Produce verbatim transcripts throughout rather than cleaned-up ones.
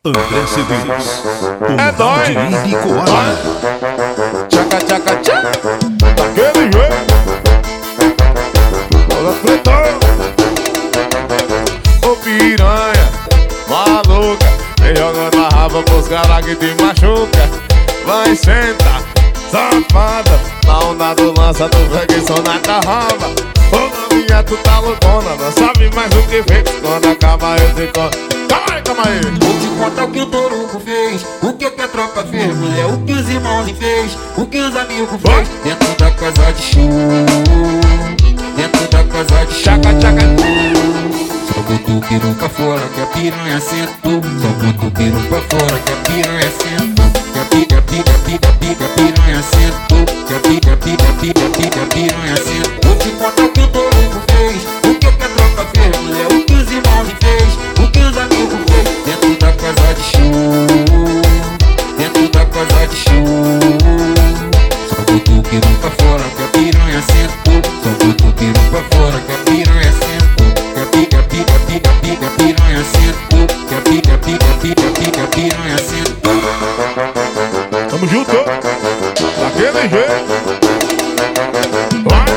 André Cedês, o É nóis. de Ibicoara. Tchaca, tchaca, tchaca. Daquele jeito. Olha fletão. Ô piranha, maluca, vem jogando a raba pros caras que te machuca. Vai sentar, safada, na onda do lança do freguesão na tarraba. Ô novinha, tu tá loucona, não sabe mais o que fez. Quando acaba eu te conto. Calma aí, calma aí. Vou te contar o que o Toruco fez, o que que a tropa fez, mulher, o que os irmãos fez, o que os amigos fez. Dentro da casa de show, dentro da casa de show. Tchaca, tchaca. Só botou o peru pra fora que a piranha sentou. Só botou o peru pra fora que a piranha sentou. Que a pica, pica, pica, pica, piranha sentou. Que a pica, pica, pica, pica, piranha sentou. Vou te contar o que o Toruco fez, o que que a tropa fez, mulher, o que os irmãos fez, o que os amigos fez. Dentro da casa de show, dentro da casa de show. Só botou o peru pra fora que a piranha sentou. Só botou o peru pra fora que a piranha sentou. Que a pica, pica, pica, pica, piranha sentou. Que a pica, pica, pica, pica, piranha sentou. Tamo junto. Daquele jeito. Vai.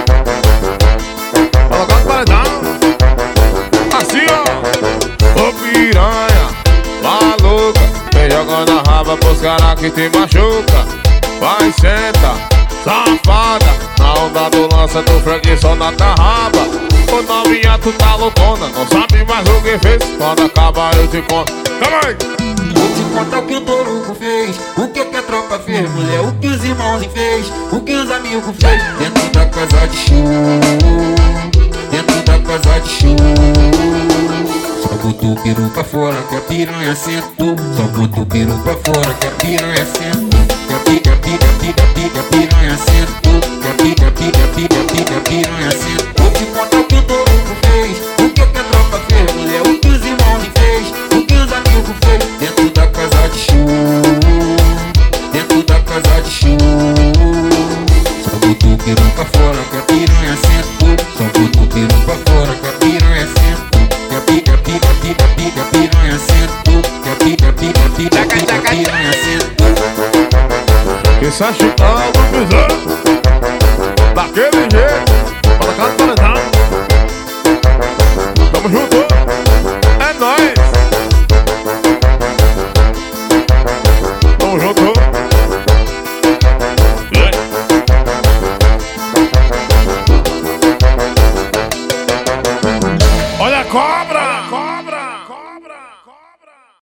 Coloca o paredão. Assim, ó. Ô piranha, maluca, vem jogando a raba pros caras que te machuca. Vai, senta, safada, na onda do lança do freguesão na tarraba. Ô novinha, tu tá loucona, não sabe mais o que fez. Quando acaba eu te conto. Calma aí. Vou te contar o que o Toruco fez, o que que a tropa fez, mulher, o que os irmãos fez, o que os amigos fez. Dentro da casa de show, dentro da casa de show. Só botou o peru pra fora que a piranha sentou. Só botou o peru pra fora que a piranha sentou. Que a pica, pica, pica, pica, piranha sentou. Que a pica, pica, pica, pica, piranha sentou. Vou te contar o que o Toruco fez, o que que a tropa fez, mulher, o que os irmãos fez, o que os amigos fez. Dentro da casa de show, dentro da casa de show. Só botou o peru pra fora que a piranha sentou. Só botou o peru pra fora que a piranha sentou. Que a pica, pica, pica, pica, piranha sentou. Que a pica, pica, pica, pica, piranha sentou. Que só chutando, pisando. Daquele jeito. Coloca o paredão.